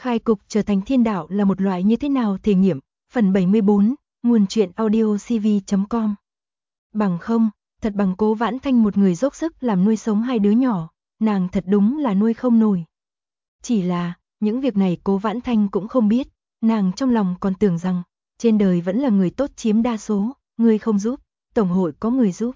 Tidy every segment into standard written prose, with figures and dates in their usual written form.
Khai cục trở thành thiên đạo là một loại như thế nào thể nghiệm, phần 74, nguồn truyện audio cv.com. Bằng không, thật bằng Cố Vãn Thanh một người dốc sức làm nuôi sống hai đứa nhỏ, nàng thật đúng là nuôi không nổi. Chỉ là, những việc này Cố Vãn Thanh cũng không biết, nàng trong lòng còn tưởng rằng, trên đời vẫn là người tốt chiếm đa số, người không giúp, tổng hội có người giúp.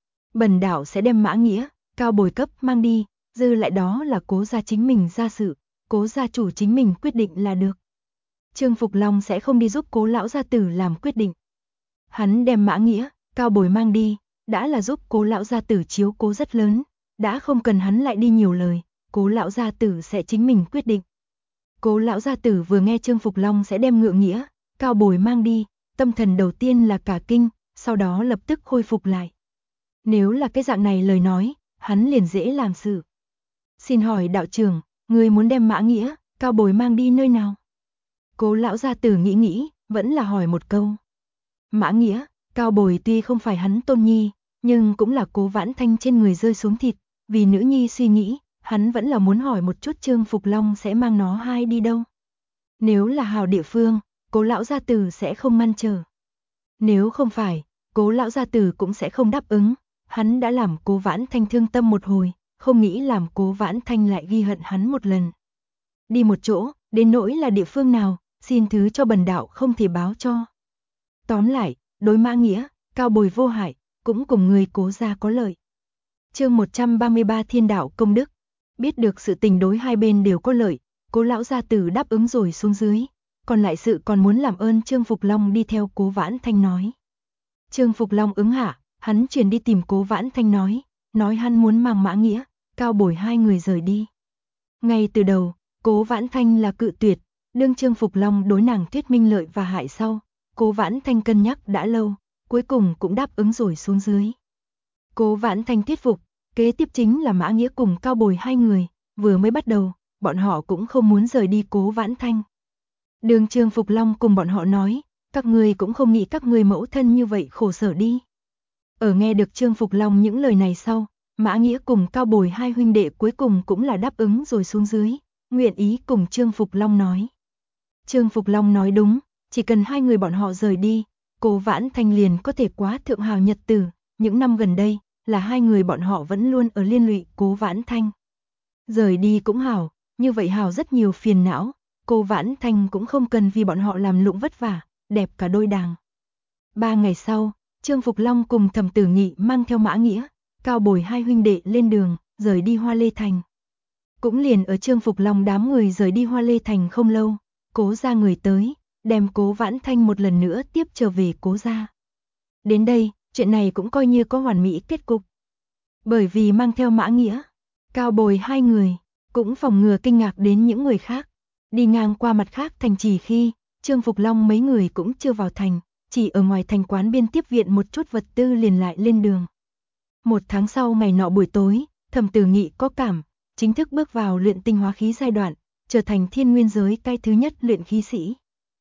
Bần đạo sẽ đem Mã Nghĩa, Cao Bồi cấp mang đi, dư lại đó là Cố gia chính mình ra sự, Cố gia chủ chính mình quyết định là được. Trương Phục Long sẽ không đi giúp Cố lão gia tử làm quyết định. Hắn đem Mã Nghĩa, Cao Bồi mang đi, đã là giúp Cố lão gia tử chiếu cố rất lớn, đã không cần hắn lại đi nhiều lời, Cố lão gia tử sẽ chính mình quyết định. Cố lão gia tử vừa nghe Trương Phục Long sẽ đem Ngựa Nghĩa, Cao Bồi mang đi, tâm thần đầu tiên là cả kinh, sau đó lập tức khôi phục lại. Nếu là cái dạng này lời nói, hắn liền dễ làm sự. Xin hỏi đạo trưởng, người muốn đem Mã Nghĩa, Cao Bồi mang đi nơi nào? Cố lão gia tử nghĩ, vẫn là hỏi một câu. Mã Nghĩa, Cao Bồi tuy không phải hắn tôn nhi, nhưng cũng là Cố Vãn Thanh trên người rơi xuống thịt, vì nữ nhi suy nghĩ, hắn vẫn là muốn hỏi một chút Trương Phục Long sẽ mang nó hai đi đâu. Nếu là hào địa phương, Cố lão gia tử sẽ không ngăn trở. Nếu không phải, Cố lão gia tử cũng sẽ không đáp ứng, hắn đã làm Cố Vãn Thanh thương tâm một hồi, không nghĩ làm Cố Vãn Thanh lại ghi hận hắn một lần. Đi một chỗ, đến nỗi là địa phương nào, xin thứ cho bần đạo không thể báo cho. Tóm lại, đối Mã Nghĩa, Cao Bồi vô hại, cũng cùng người Cố gia có lợi. Chương 133 Thiên đạo công đức. Biết được sự tình đối hai bên đều có lợi, Cố lão gia tử đáp ứng rồi xuống dưới, còn lại sự còn muốn làm ơn Trương Phục Long đi theo Cố Vãn Thanh nói. Trương Phục Long ứng hạ, hắn chuyển đi tìm Cố Vãn Thanh nói hắn muốn mang Mã Nghĩa, Cao Bồi hai người rời đi. Ngay từ đầu, Cố Vãn Thanh là cự tuyệt, đương Trương Phục Long đối nàng thuyết minh lợi và hại sau, Cố Vãn Thanh cân nhắc đã lâu, cuối cùng cũng đáp ứng rồi xuống dưới. Cố Vãn Thanh thuyết phục, kế tiếp chính là Mã Nghĩa cùng Cao Bồi hai người, vừa mới bắt đầu, bọn họ cũng không muốn rời đi Cố Vãn Thanh. Đường Trương Phục Long cùng bọn họ nói, các người cũng không nghĩ các người mẫu thân như vậy khổ sở đi. Ở nghe được Trương Phục Long những lời này sau, Mã Nghĩa cùng Cao Bồi hai huynh đệ cuối cùng cũng là đáp ứng rồi xuống dưới, nguyện ý cùng Trương Phục Long nói. Trương Phục Long nói đúng, chỉ cần hai người bọn họ rời đi, Cố Vãn Thanh liền có thể quá thượng hào nhật tử, những năm gần đây, là hai người bọn họ vẫn luôn ở liên lụy Cố Vãn Thanh. Rời đi cũng hảo, như vậy hảo rất nhiều phiền não, Cố Vãn Thanh cũng không cần vì bọn họ làm lụng vất vả, đẹp cả đôi đàng. 3 ngày sau, Trương Phục Long cùng Thẩm Tử Nghị mang theo Mã Nghĩa, Cao Bồi hai huynh đệ lên đường, rời đi Hoa Lê Thành. Cũng liền ở Trương Phục Long đám người rời đi Hoa Lê Thành không lâu, Cố gia người tới, đem Cố Vãn Thanh một lần nữa tiếp trở về Cố gia. Đến đây, chuyện này cũng coi như có hoàn mỹ kết cục. Bởi vì mang theo Mã Nghĩa, Cao Bồi hai người, cũng phòng ngừa kinh ngạc đến những người khác. Đi ngang qua mặt khác thành trì khi, Trương Phục Long mấy người cũng chưa vào thành, chỉ ở ngoài thành quán biên tiếp viện một chút vật tư liền lại lên đường. 1 tháng sau ngày nọ buổi tối, Thẩm Tử Nghị có cảm, chính thức bước vào luyện tinh hóa khí giai đoạn, trở thành thiên nguyên giới cái thứ nhất luyện khí sĩ.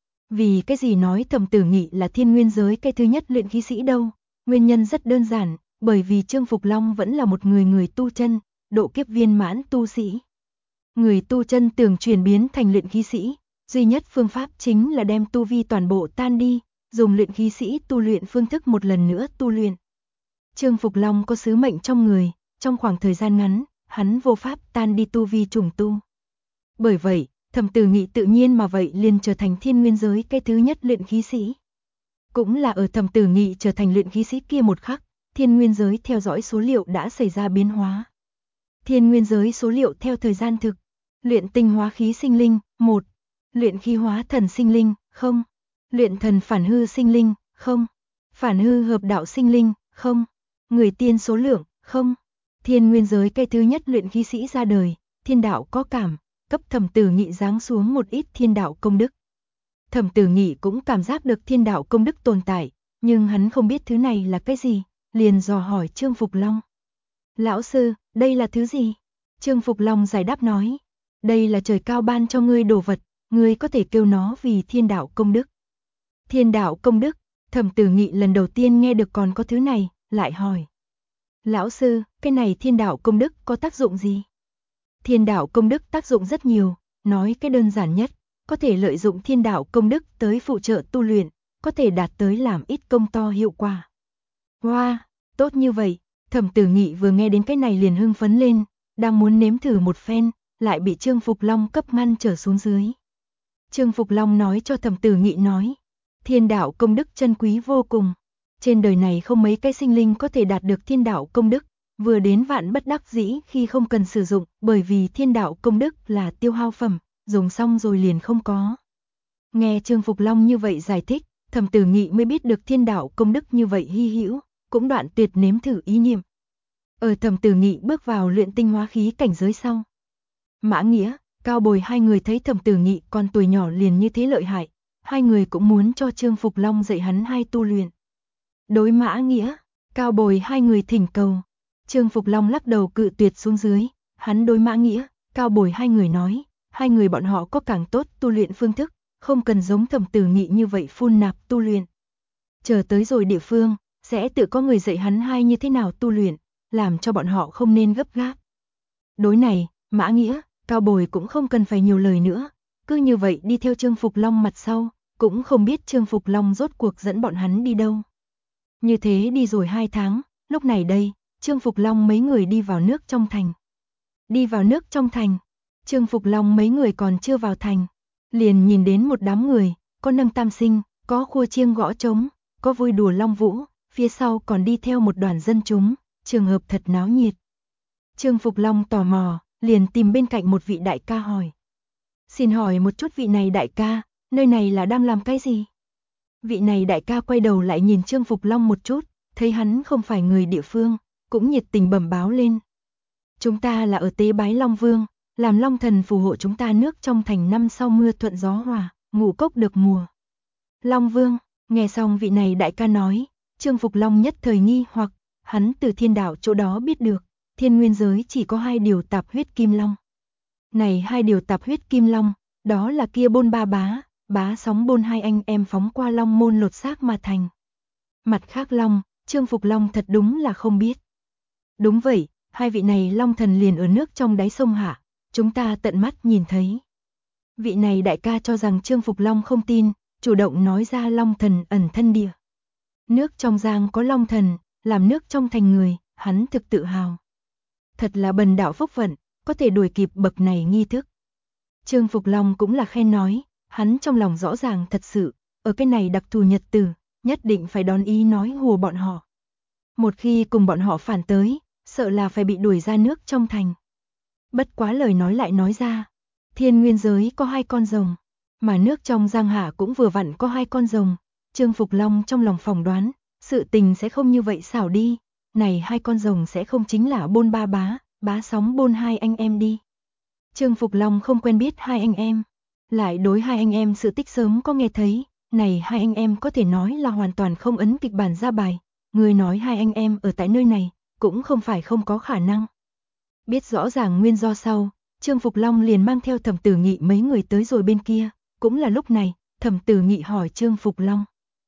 Vì cái gì nói Thẩm Tử Nghị là thiên nguyên giới cái thứ nhất luyện khí sĩ đâu? Nguyên nhân rất đơn giản, bởi vì Trương Phục Long vẫn là một người tu chân, độ kiếp viên mãn tu sĩ. Người tu chân tưởng chuyển biến thành luyện khí sĩ, duy nhất phương pháp chính là đem tu vi toàn bộ tan đi, dùng luyện khí sĩ tu luyện phương thức một lần nữa tu luyện. Trương Phục Long có sứ mệnh trong người, trong khoảng thời gian ngắn, hắn vô pháp tan đi tu vi trùng tu. Bởi vậy, Thẩm Tử Nghị tự nhiên mà vậy liền trở thành thiên nguyên giới cái thứ nhất luyện khí sĩ. Cũng là ở Thẩm Tử Nghị trở thành luyện khí sĩ kia một khắc, thiên nguyên giới theo dõi số liệu đã xảy ra biến hóa. Thiên nguyên giới số liệu theo thời gian thực, luyện tinh hóa khí sinh linh, 1. Luyện khí hóa thần sinh linh, 0. Luyện thần phản hư sinh linh, 0. Phản hư hợp đạo sinh linh, 0. Người tiên số lượng, 0. Thiên nguyên giới cái thứ nhất luyện khí sĩ ra đời, thiên đạo có cảm, cấp Thẩm Tử Nghị giáng xuống một ít thiên đạo công đức. Thẩm Tử Nghị cũng cảm giác được thiên đạo công đức tồn tại, nhưng hắn không biết thứ này là cái gì, liền dò hỏi Trương Phục Long. Lão sư, đây là thứ gì? Trương Phục Long giải đáp nói, đây là trời cao ban cho ngươi đồ vật, ngươi có thể kêu nó vì thiên đạo công đức. Thiên đạo công đức, Thẩm Tử Nghị lần đầu tiên nghe được còn có thứ này, lại hỏi. Lão sư, cái này thiên đạo công đức có tác dụng gì? Thiên đạo công đức tác dụng rất nhiều, nói cái đơn giản nhất, có thể lợi dụng thiên đạo công đức tới phụ trợ tu luyện, có thể đạt tới làm ít công to hiệu quả. Wow, tốt như vậy, Thẩm Tử Nghị vừa nghe đến cái này liền hưng phấn lên, đang muốn nếm thử một phen, lại bị Trương Phục Long cấp ngăn trở xuống dưới. Trương Phục Long nói cho Thẩm Tử Nghị nói, thiên đạo công đức chân quý vô cùng, trên đời này không mấy cái sinh linh có thể đạt được thiên đạo công đức, vừa đến vạn bất đắc dĩ khi không cần sử dụng, bởi vì thiên đạo công đức là tiêu hao phẩm, dùng xong rồi liền không có. Nghe Trương Phục Long như vậy giải thích, Thẩm Tử Nghị mới biết được thiên đạo công đức như vậy hy hữu, cũng đoạn tuyệt nếm thử ý niệm. Ở Thẩm Tử Nghị bước vào luyện tinh hóa khí cảnh giới sau, Mã Nghĩa, Cao Bồi hai người thấy Thẩm Tử Nghị còn tuổi nhỏ liền như thế lợi hại, hai người cũng muốn cho Trương Phục Long dạy hắn hai tu luyện. Đối Mã Nghĩa, Cao Bồi hai người thỉnh cầu, Trương Phục Long lắc đầu cự tuyệt xuống dưới, hắn đối Mã Nghĩa, Cao Bồi hai người nói, hai người bọn họ có càng tốt tu luyện phương thức, không cần giống Thẩm Tử Nghị như vậy phun nạp tu luyện. Chờ tới rồi địa phương, sẽ tự có người dạy hắn hai như thế nào tu luyện, làm cho bọn họ không nên gấp gáp. Đối này, Mã Nghĩa, Cao Bồi cũng không cần phải nhiều lời nữa, cứ như vậy đi theo Trương Phục Long mặt sau, cũng không biết Trương Phục Long rốt cuộc dẫn bọn hắn đi đâu. Như thế đi rồi 2 tháng, lúc này đây, Trương Phục Long mấy người đi vào nước trong thành. Đi vào nước trong thành, Trương Phục Long mấy người còn chưa vào thành, liền nhìn đến một đám người, có nâng tam sinh, có khua chiêng gõ trống, có vui đùa long vũ, phía sau còn đi theo một đoàn dân chúng, trường hợp thật náo nhiệt. Trương Phục Long tò mò, liền tìm bên cạnh một vị đại ca hỏi. Xin hỏi một chút vị này đại ca, nơi này là đang làm cái gì? Vị này đại ca quay đầu lại nhìn Trương Phục Long một chút, thấy hắn không phải người địa phương, cũng nhiệt tình bẩm báo lên. Chúng ta là ở tế bái Long Vương, làm Long Thần phù hộ chúng ta nước trong thành năm sau mưa thuận gió hòa, ngũ cốc được mùa. Long Vương, nghe xong vị này đại ca nói, Trương Phục Long nhất thời nghi hoặc, hắn từ thiên đạo chỗ đó biết được, thiên nguyên giới chỉ có 2 điều tạp huyết kim long. Này 2 điều tạp huyết kim long, đó là kia Bôn Ba Bá, Bá Sóng Bôn hai anh em phóng qua long môn lột xác mà thành. Mặt khác long, Trương Phục Long thật đúng là không biết. Đúng vậy, hai vị này long thần liền ở nước trong đáy sông hạ, chúng ta tận mắt nhìn thấy. Vị này đại ca cho rằng Trương Phục Long không tin, chủ động nói ra long thần ẩn thân địa. Nước trong giang có long thần, làm nước trong thành người, hắn thực tự hào. Thật là bần đạo phúc vận, có thể đuổi kịp bậc này nghi thức. Trương Phục Long cũng là khen nói, hắn trong lòng rõ ràng thật sự, ở cái này đặc thù nhật tử, nhất định phải đón ý nói hùa bọn họ. Một khi cùng bọn họ phản tới, sợ là phải bị đuổi ra nước trong thành. Bất quá lời nói lại nói ra, thiên nguyên giới có 2 con rồng, mà nước trong giang hạ cũng vừa vặn có 2 con rồng. Trương Phục Long trong lòng phỏng đoán, sự tình sẽ không như vậy xảo đi, này 2 con rồng sẽ không chính là Bôn Ba Bá, Bá Sóng Bôn hai anh em đi. Trương Phục Long không quen biết 2 anh em, lại đối 2 anh em sự tích sớm có nghe thấy, này 2 anh em có thể nói là hoàn toàn không ấn kịch bản ra bài, người nói 2 anh em ở tại nơi này, cũng không phải không có khả năng. Biết rõ ràng nguyên do sau, Trương Phục Long liền mang theo Thẩm Tử Nghị mấy người tới rồi bên kia, cũng là lúc này, Thẩm Tử Nghị hỏi Trương Phục Long.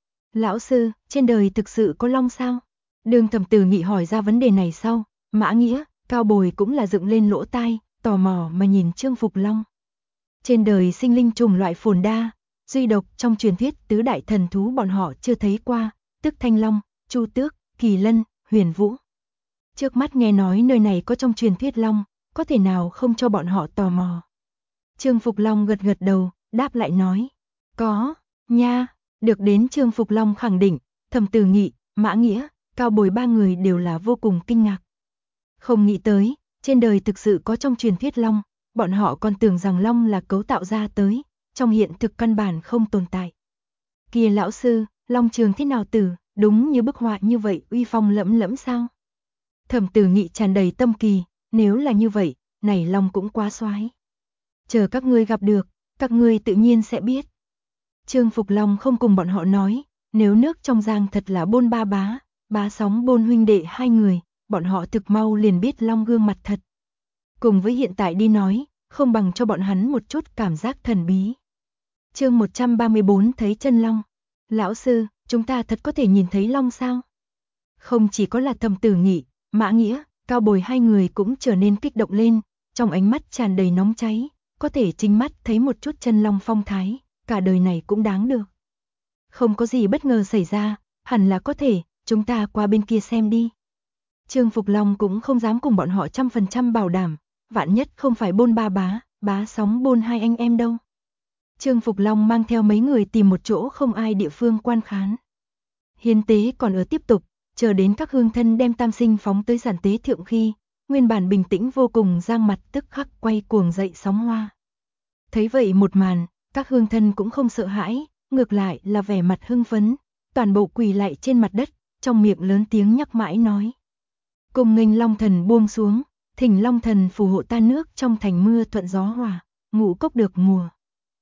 Lão sư, trên đời thực sự có long sao? Đường Thẩm Tử Nghị hỏi ra vấn đề này sau, Mã Nghĩa, Cao Bồi cũng là dựng lên lỗ tai, tò mò mà nhìn Trương Phục Long. Trên đời sinh linh trùng loại phồn đa, duy độc trong truyền thuyết tứ đại thần thú bọn họ chưa thấy qua, tức Thanh Long, Chu Tước, Kỳ Lân, Huyền Vũ. Trước mắt nghe nói nơi này có trong truyền thuyết long, có thể nào không cho bọn họ tò mò. Trương Phục Long gật gật đầu, đáp lại nói, có, nha. Được đến Trương Phục Long khẳng định, Thẩm Tử Nghị, Mã Nghĩa, Cao Bồi 3 người đều là vô cùng kinh ngạc. Không nghĩ tới, trên đời thực sự có trong truyền thuyết long, bọn họ còn tưởng rằng long là cấu tạo ra tới, trong hiện thực căn bản không tồn tại. Kia lão sư, long trường thế nào tử, đúng như bức họa như vậy uy phong lẫm lẫm sao? Thẩm Tử Nghị tràn đầy tâm kỳ, nếu là như vậy, này long cũng quá xoái. Chờ các ngươi gặp được, các ngươi tự nhiên sẽ biết. Trương Phục Long không cùng bọn họ nói, nếu nước trong giang thật là Bôn Ba Bá, Bá Sóng Bôn huynh đệ 2 người, bọn họ thực mau liền biết long gương mặt thật. Cùng với hiện tại đi nói, không bằng cho bọn hắn một chút cảm giác thần bí. Chương 134 thấy chân long. Lão sư, chúng ta thật có thể nhìn thấy long sao? Không chỉ có là Thẩm Tử Nghị, Mã Nghĩa, Cao Bồi 2 người cũng trở nên kích động lên, trong ánh mắt tràn đầy nóng cháy, có thể chính mắt thấy một chút chân long phong thái, cả đời này cũng đáng được. Không có gì bất ngờ xảy ra, hẳn là có thể, chúng ta qua bên kia xem đi. Trương Phục Long cũng không dám cùng bọn họ 100% bảo đảm, vạn nhất không phải Bôn ba bá, bá sóng Bôn hai anh em đâu. Trương Phục Long mang theo mấy người tìm một chỗ không ai địa phương quan khán. Hiến tế còn ở tiếp tục, chờ đến các hương thân đem tam sinh phóng tới giản tế thượng khi, nguyên bản bình tĩnh vô cùng Giang mặt tức khắc quay cuồng dậy sóng hoa. Thấy vậy một màn, các hương thân cũng không sợ hãi, ngược lại là vẻ mặt hưng phấn, toàn bộ quỳ lại trên mặt đất, trong miệng lớn tiếng nhắc mãi nói. Cùng nghênh Long Thần buông xuống, thỉnh Long Thần phù hộ ta nước trong thành mưa thuận gió hòa, ngũ cốc được mùa.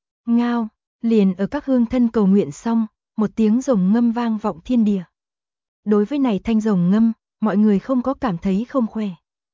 Ngao, liền ở các hương thân cầu nguyện xong, một tiếng rồng ngâm vang vọng thiên địa. Đối với này thanh rồng ngâm, mọi người không có cảm thấy không khỏe.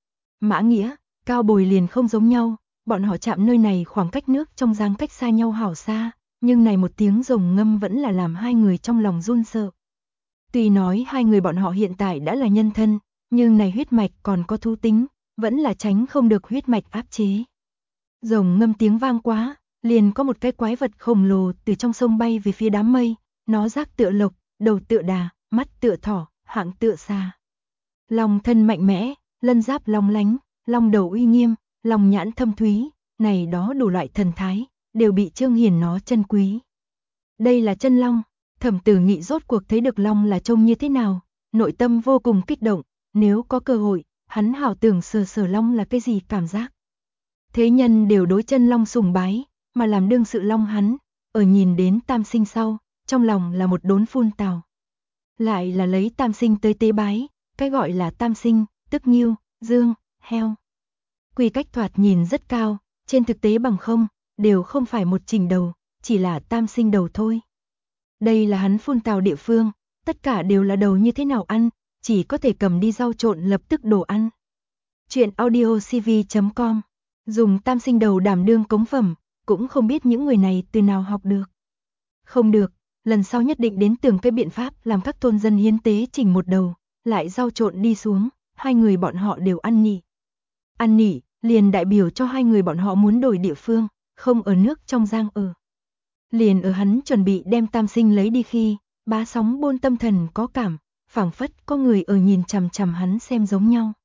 Mã Nghĩa, Cao Bồi liền không giống nhau, bọn họ chạm nơi này khoảng cách nước trong giang cách xa nhau hảo xa, nhưng này một tiếng rồng ngâm vẫn là làm hai người trong lòng run sợ. Tuy nói hai người bọn họ hiện tại đã là nhân thân, nhưng này huyết mạch còn có thú tính, vẫn là tránh không được huyết mạch áp chế. Rồng ngâm tiếng vang quá, liền có một cái quái vật khổng lồ từ trong sông bay về phía đám mây, nó rác tựa lộc, đầu tựa đà, mắt tựa thỏ, hạng tựa xà. Long thân mạnh mẽ, lân giáp long lánh, long đầu uy nghiêm, long nhãn thâm thúy, này đó đủ loại thần thái, đều bị Trương Hiền nó chân quý. Đây là chân long, Thẩm Tử Nghị rốt cuộc thấy được long là trông như thế nào, nội tâm vô cùng kích động, nếu có cơ hội, hắn hảo tưởng sờ long là cái gì cảm giác. Thế nhân đều đối chân long sùng bái, mà làm đương sự long hắn, ở nhìn đến tam sinh sau, trong lòng là một đốn phun tào. Lại là lấy tam sinh tới tế bái, cái gọi là tam sinh, tức ngưu, dương, heo. Quy cách thoạt nhìn rất cao, trên thực tế bằng không, đều không phải một trình đầu, chỉ là tam sinh đầu thôi. Đây là hắn phun tào địa phương, tất cả đều là đầu như thế nào ăn, chỉ có thể cầm đi rau trộn lập tức đồ ăn. Chuyện audiocv.com, dùng tam sinh đầu đảm đương cống phẩm, cũng không biết những người này từ nào học được. Không được, lần sau nhất định đến tưởng cái biện pháp làm các thôn dân hiến tế chỉnh một đầu, lại rau trộn đi xuống, hai người bọn họ đều ăn nỉ. Ăn nỉ, liền đại biểu cho hai người bọn họ muốn đổi địa phương, không ở nước trong giang ở. Liền ở hắn chuẩn bị đem tam sinh lấy đi khi, bá sóng Bôn tâm thần có cảm, phảng phất có người ở nhìn chằm chằm hắn xem giống nhau.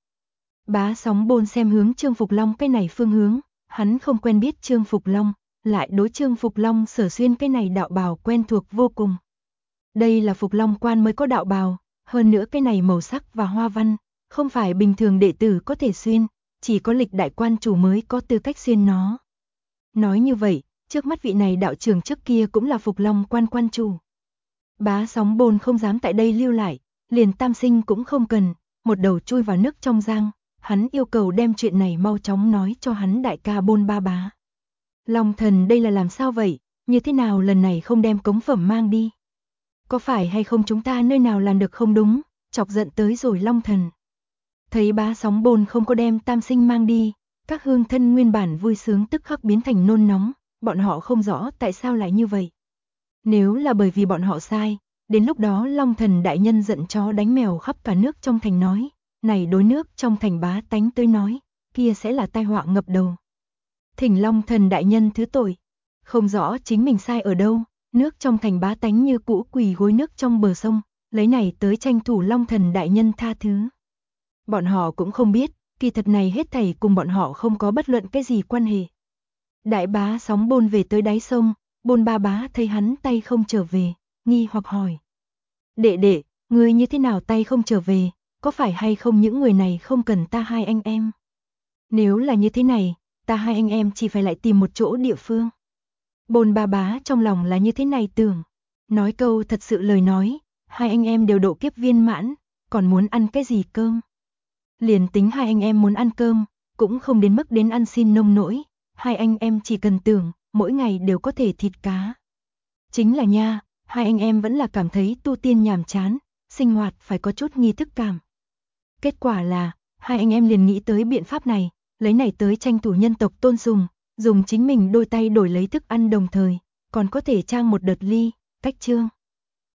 Bá sóng Bôn xem hướng Trương Phục Long cái này phương hướng, hắn không quen biết Trương Phục Long, lại đối Trương Phục Long sở xuyên cái này đạo bào quen thuộc vô cùng. Đây là Phục Long quan mới có đạo bào, hơn nữa cái này màu sắc và hoa văn, không phải bình thường đệ tử có thể xuyên, chỉ có lịch đại quan chủ mới có tư cách xuyên nó. Nói như vậy, trước mắt vị này đạo trưởng trước kia cũng là Phục Long quan chủ. Bá sóng Bôn không dám tại đây lưu lại, liền tam sinh cũng không cần, một đầu chui vào nước trong giang, hắn yêu cầu đem chuyện này mau chóng nói cho hắn đại ca Bôn ba bá. Long thần đây là làm sao vậy, như thế nào lần này không đem cống phẩm mang đi? Có phải hay không chúng ta nơi nào làm được không đúng, chọc giận tới rồi Long thần. Thấy bá sóng Bôn không có đem tam sinh mang đi, các hương thân nguyên bản vui sướng tức khắc biến thành nôn nóng, bọn họ không rõ tại sao lại như vậy. Nếu là bởi vì bọn họ sai, đến lúc đó Long thần đại nhân giận chó đánh mèo khắp cả nước trong thành nói, này đối nước trong thành bá tánh tới nói, kia sẽ là tai họa ngập đầu. Thỉnh Long thần đại nhân thứ tội, không rõ chính mình sai ở đâu, nước trong thành bá tánh như cũ quỳ gối nước trong bờ sông, lấy này tới tranh thủ Long thần đại nhân tha thứ. Bọn họ cũng không biết, kỳ thật này hết thảy cùng bọn họ không có bất luận cái gì quan hệ. Đại bá sóng Bôn về tới đáy sông, Bôn ba bá thấy hắn tay không trở về, nghi hoặc hỏi. Đệ đệ, ngươi như thế nào tay không trở về, có phải hay không những người này không cần ta hai anh em? Nếu là như thế này, ta hai anh em chỉ phải lại tìm một chỗ địa phương. Bôn ba bá trong lòng là như thế này tưởng, nói câu thật sự lời nói, hai anh em đều độ kiếp viên mãn, còn muốn ăn cái gì cơm? Liền tính hai anh em muốn ăn cơm, cũng không đến mức đến ăn xin nông nỗi, hai anh em chỉ cần tưởng, mỗi ngày đều có thể thịt cá. Chính là nha, hai anh em vẫn là cảm thấy tu tiên nhàm chán, sinh hoạt phải có chút nghi thức cảm. Kết quả là, hai anh em liền nghĩ tới biện pháp này, lấy này tới tranh thủ nhân tộc tôn sùng, dùng chính mình đôi tay đổi lấy thức ăn đồng thời, còn có thể trang một đợt ly, cách trương.